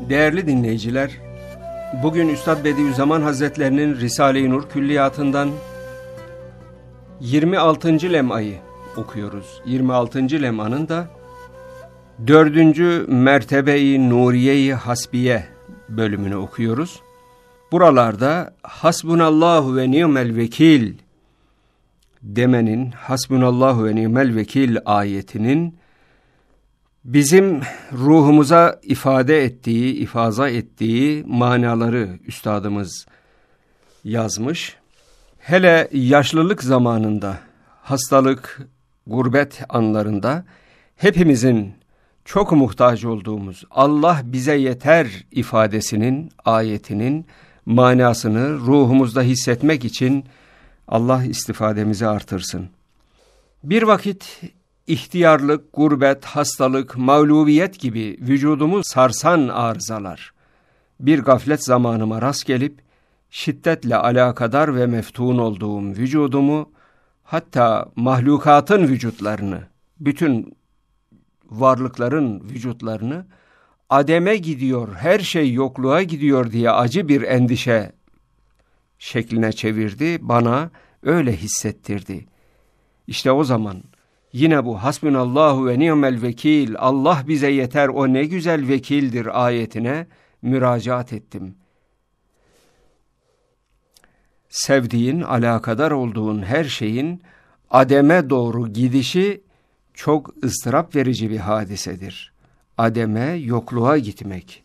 Değerli dinleyiciler, bugün Üstad Bediüzzaman Hazretlerinin Risale-i Nur Külliyatı'ndan 26. lemayı okuyoruz. 26. lemanın da 4. Mertebe-i Nuriye-i Hasbiye bölümünü okuyoruz. Buralarda Hasbunallahu ve ni'mel vekil demenin, Hasbunallahu ve ni'mel vekil ayetinin bizim ruhumuza ifaza ettiği manaları üstadımız yazmış. Hele yaşlılık zamanında, hastalık, gurbet anlarında hepimizin çok muhtaç olduğumuz Allah bize yeter ifadesinin, ayetinin manasını ruhumuzda hissetmek için Allah istifademizi artırsın. Bir vakit İhtiyarlık, gurbet, hastalık, mağlubiyet gibi vücudumu sarsan arızalar bir gaflet zamanıma rast gelip şiddetle alakadar ve meftun olduğum vücudumu, hatta mahlukatın vücutlarını, bütün varlıkların vücutlarını ademe gidiyor, her şey yokluğa gidiyor diye acı bir endişe şekline çevirdi, bana öyle hissettirdi. İşte o zaman yine bu hasbunallahu ve ni'mel vekil, Allah bize yeter, o ne güzel vekildir ayetine müracaat ettim. Sevdiğin, alakadar olduğun her şeyin ademe doğru gidişi çok ıstırap verici bir hadisedir. Ademe, yokluğa gitmek.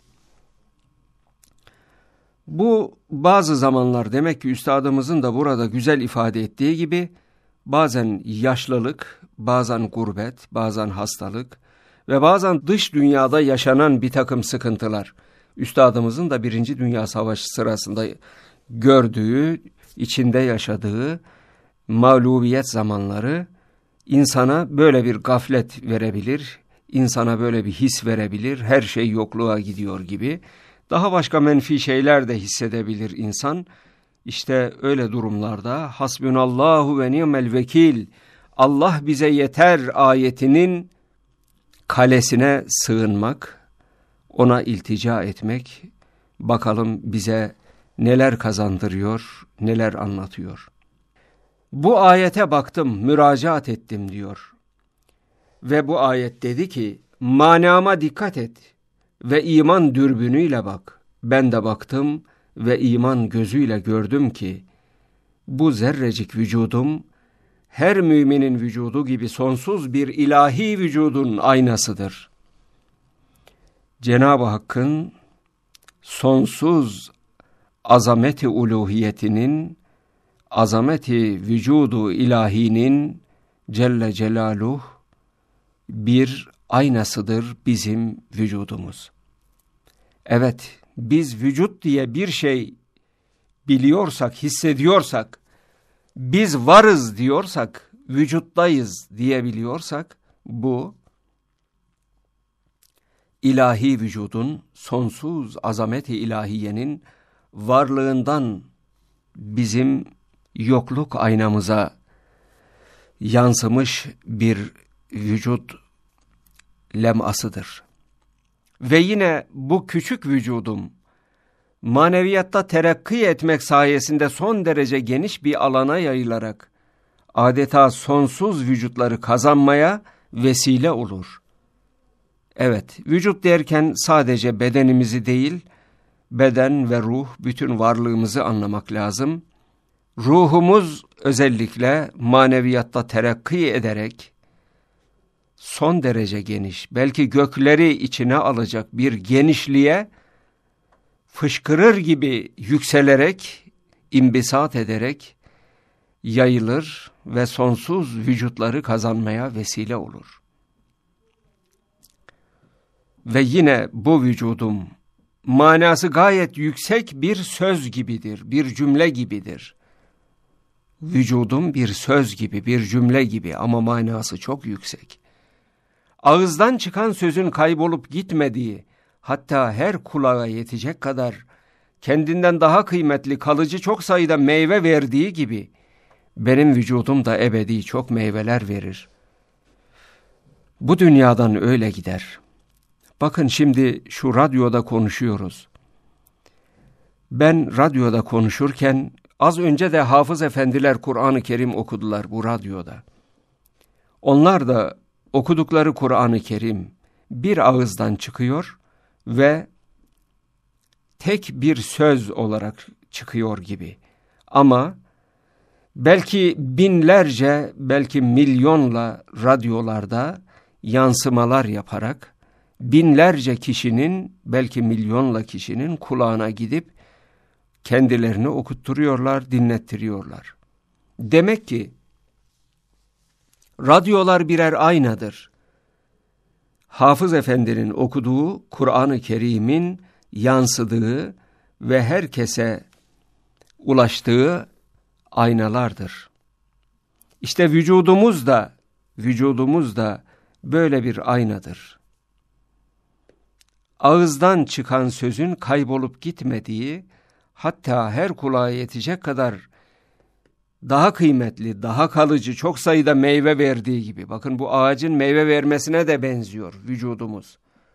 Bu bazı zamanlar, demek ki üstadımızın da burada güzel ifade ettiği gibi, bazen yaşlılık, bazen gurbet, bazen hastalık ve bazen dış dünyada yaşanan bir takım sıkıntılar. Üstadımızın da 1. Dünya Savaşı sırasında gördüğü, içinde yaşadığı mağlubiyet zamanları insana böyle bir gaflet verebilir, insana böyle bir his verebilir, her şey yokluğa gidiyor gibi. Daha başka menfi şeyler de hissedebilir insan. İşte öyle durumlarda hasbunallahu ve ni'mel vekil, Allah bize yeter ayetinin kalesine sığınmak, ona iltica etmek, bakalım bize neler kazandırıyor, neler anlatıyor. Bu ayete baktım, müracaat ettim diyor. Ve bu ayet dedi ki, manama dikkat et ve iman dürbünüyle bak. Ben de baktım ve iman gözüyle gördüm ki, bu zerrecik vücudum, her müminin vücudu gibi sonsuz bir ilahi vücudun aynasıdır. Cenab-ı Hakk'ın sonsuz azameti uluhiyetinin, azameti vücudu ilahinin Celle Celaluhu bir aynasıdır bizim vücudumuz. Evet, biz vücut diye bir şey biliyorsak, hissediyorsak, biz varız diyorsak, vücuttayız diyebiliyorsak, bu ilahi vücudun, sonsuz azameti ilahiyenin varlığından bizim yokluk aynamıza yansımış bir vücut lemasıdır. Ve yine bu küçük vücudum, maneviyatta terakki etmek sayesinde son derece geniş bir alana yayılarak adeta sonsuz vücutları kazanmaya vesile olur. Evet, vücut derken sadece bedenimizi değil, beden ve ruh, bütün varlığımızı anlamak lazım. Ruhumuz özellikle maneviyatta terakki ederek son derece geniş, belki gökleri içine alacak bir genişliğe fışkırır gibi yükselerek, imbisat ederek yayılır ve sonsuz vücutları kazanmaya vesile olur. Ve yine bu vücudum manası gayet yüksek bir söz gibidir, bir cümle gibidir. Vücudum bir söz gibi, bir cümle gibi ama manası çok yüksek. Ağızdan çıkan sözün kaybolup gitmediği, hatta her kulağa yetecek kadar kendinden daha kıymetli, kalıcı çok sayıda meyve verdiği gibi, benim vücudum da ebedi çok meyveler verir. Bu dünyadan öyle gider. Bakın şimdi şu radyoda konuşuyoruz. Ben radyoda konuşurken az önce de hafız efendiler Kur'an-ı Kerim okudular bu radyoda. Onlar da okudukları Kur'an-ı Kerim bir ağızdan çıkıyor ve tek bir söz olarak çıkıyor gibi. Ama belki binlerce, belki milyonla radyolarda yansımalar yaparak binlerce kişinin, belki milyonla kişinin kulağına gidip kendilerini okutturuyorlar, dinlettiriyorlar. Demek ki radyolar birer aynadır. Hafız Efendi'nin okuduğu Kur'an-ı Kerim'in yansıdığı ve herkese ulaştığı aynalardır. İşte vücudumuz da böyle bir aynadır. Ağızdan çıkan sözün kaybolup gitmediği, hatta her kulağa yetecek kadar daha kıymetli, daha kalıcı, çok sayıda meyve verdiği gibi. Bakın bu ağacın meyve vermesine de benziyor vücudumuz.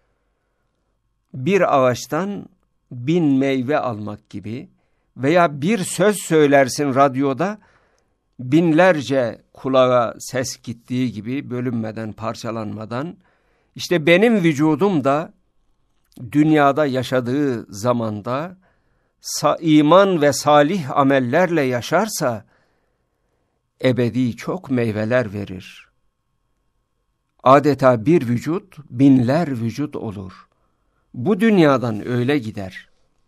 Bir ağaçtan 1000 meyve almak gibi veya bir söz söylersin radyoda, binlerce kulağa ses gittiği gibi bölünmeden, parçalanmadan, işte benim vücudum da dünyada yaşadığı zamanda iman ve salih amellerle yaşarsa ebedi çok meyveler verir. Adeta bir vücut binler vücut olur. Bu dünyadan öyle gider.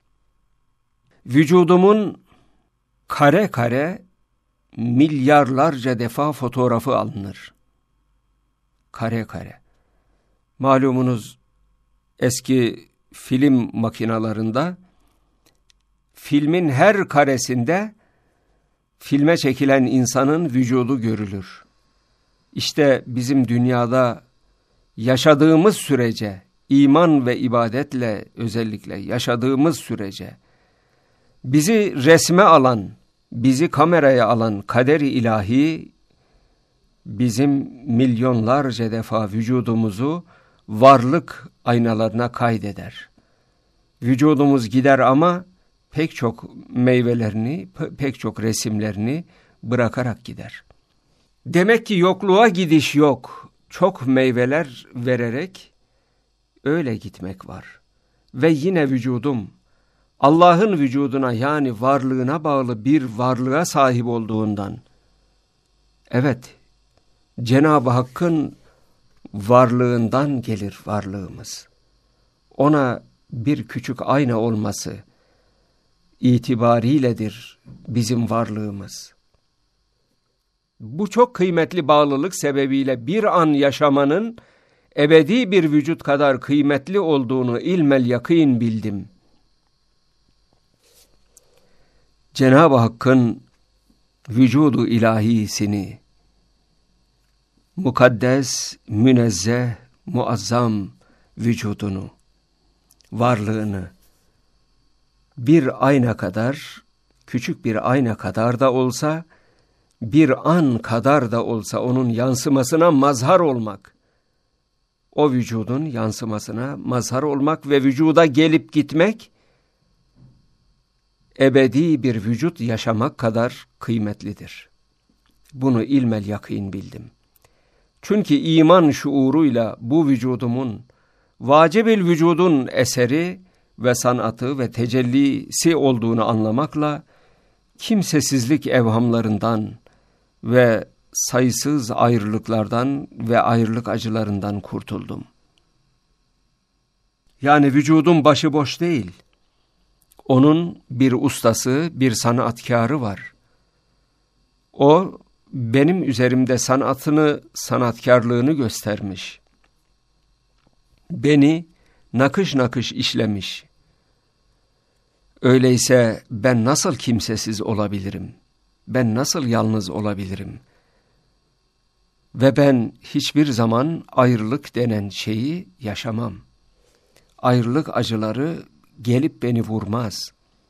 Vücudumun kare kare milyarlarca defa fotoğrafı alınır. Kare kare. Malumunuz eski film makinalarında filmin her karesinde filme çekilen insanın vücudu görülür. İşte bizim dünyada yaşadığımız sürece, iman ve ibadetle özellikle yaşadığımız sürece, bizi resme alan, bizi kameraya alan kader-i ilahi, bizim milyonlarca defa vücudumuzu varlık aynalarına kaydeder. Vücudumuz gider ama pek çok meyvelerini, pek çok resimlerini bırakarak gider. Demek ki yokluğa gidiş yok. Çok meyveler vererek öyle gitmek var. Ve yine vücudum Allah'ın vücuduna, yani varlığına bağlı bir varlığa sahip olduğundan, evet, Cenab-ı Hakk'ın varlığından gelir varlığımız. Ona bir küçük ayna olması itibariyledir bizim varlığımız. Bu çok kıymetli bağlılık sebebiyle bir an yaşamanın ebedi bir vücut kadar kıymetli olduğunu ilmel yakîn bildim. Cenab-ı Hakk'ın vücudu ilahisini, mukaddes, münezzeh, muazzam vücudunu, varlığını bir ayna kadar, küçük bir ayna kadar da olsa, bir an kadar da olsa onun yansımasına mazhar olmak, o vücudun yansımasına mazhar olmak ve vücuda gelip gitmek, ebedi bir vücut yaşamak kadar kıymetlidir. Bunu ilmel yakîn bildim. Çünkü iman şuuruyla bu vücudumun, vacibil vücudun eseri ve sanatı ve tecellisi olduğunu anlamakla, kimsesizlik evhamlarından ve sayısız ayrılıklardan ve ayrılık acılarından kurtuldum. Yani vücudum başıboş değil. Onun bir ustası, bir sanatkarı var. O benim üzerimde sanatını, sanatkarlığını göstermiş. Beni nakış nakış işlemiş. Öyleyse ben nasıl kimsesiz olabilirim? Ben nasıl yalnız olabilirim? Ve ben hiçbir zaman ayrılık denen şeyi yaşamam. Ayrılık acıları gelip beni vurmaz.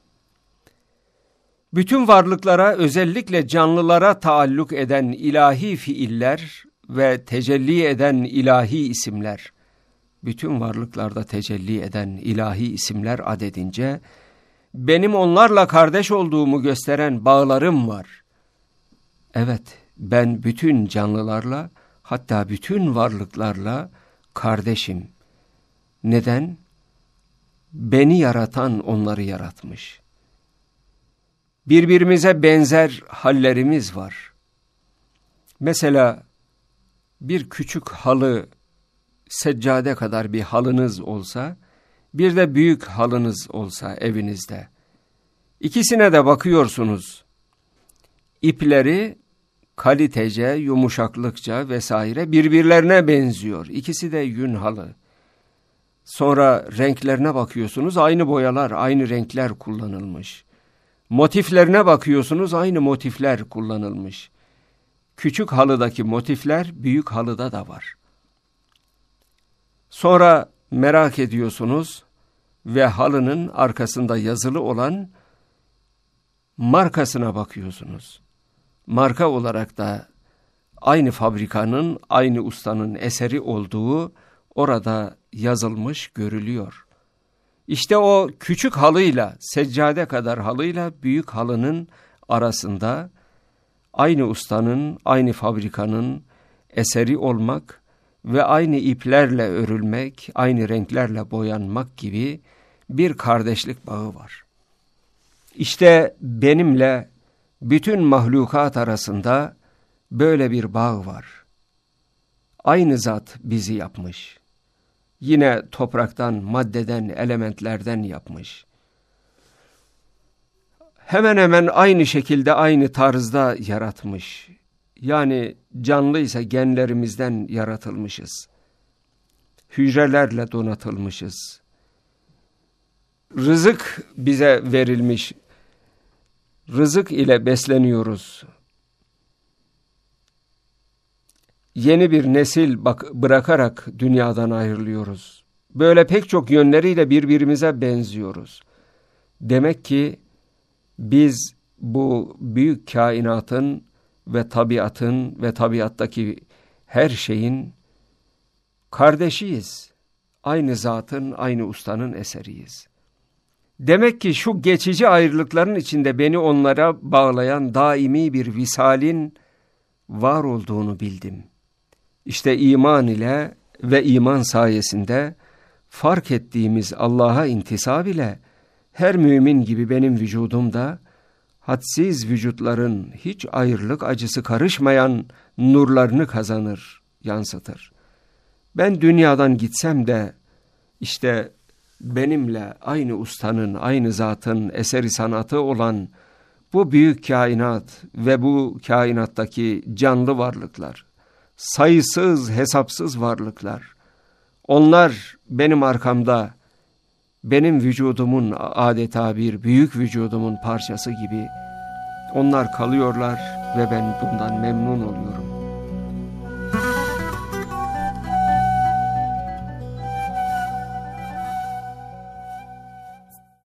Bütün varlıklara, özellikle canlılara taalluk eden ilahi fiiller ve tecelli eden ilahi isimler, bütün varlıklarda tecelli eden ilahi isimler adedince, benim onlarla kardeş olduğumu gösteren bağlarım var. Evet, ben bütün canlılarla, hatta bütün varlıklarla kardeşim. Neden? Beni yaratan onları yaratmış. Birbirimize benzer hallerimiz var. Mesela bir küçük halı, seccade kadar bir halınız olsa, bir de büyük halınız olsa evinizde. İkisine de bakıyorsunuz. İpleri kalitece, yumuşaklıkça vesaire birbirlerine benziyor. İkisi de yün halı. Sonra renklerine bakıyorsunuz, aynı boyalar, aynı renkler kullanılmış. Motiflerine bakıyorsunuz, aynı motifler kullanılmış. Küçük halıdaki motifler büyük halıda da var. Sonra merak ediyorsunuz ve halının arkasında yazılı olan markasına bakıyorsunuz. Marka olarak da aynı fabrikanın, aynı ustanın eseri olduğu orada yazılmış görülüyor. İşte o küçük halıyla, seccade kadar halıyla büyük halının arasında aynı ustanın, aynı fabrikanın eseri olmak ve aynı iplerle örülmek, aynı renklerle boyanmak gibi bir kardeşlik bağı var. İşte benimle bütün mahlukat arasında böyle bir bağ var. Aynı zat bizi yapmış. Yine topraktan, maddeden, elementlerden yapmış. Hemen hemen aynı şekilde, aynı tarzda yaratmış. Yani canlıysa genlerimizden yaratılmışız. Hücrelerle donatılmışız. Rızık bize verilmiş. Rızık ile besleniyoruz. Yeni bir nesil bırakarak dünyadan ayrılıyoruz. Böyle pek çok yönleriyle birbirimize benziyoruz. Demek ki biz bu büyük kainatın ve tabiatın ve tabiattaki her şeyin kardeşiyiz. Aynı zatın, aynı ustanın eseriyiz. Demek ki şu geçici ayrılıkların içinde beni onlara bağlayan daimi bir visalin var olduğunu bildim. İşte iman ile ve iman sayesinde fark ettiğimiz Allah'a intisab ile her mümin gibi benim vücudumda hadsiz vücutların hiç ayrılık acısı karışmayan nurlarını kazanır, yansıtır. Ben dünyadan gitsem de işte benimle aynı ustanın, aynı zatın eseri sanatı olan bu büyük kainat ve bu kainattaki canlı varlıklar, sayısız hesapsız varlıklar, onlar benim arkamda, benim vücudumun adeta bir büyük vücudumun parçası gibi onlar kalıyorlar ve ben bundan memnun oluyorum.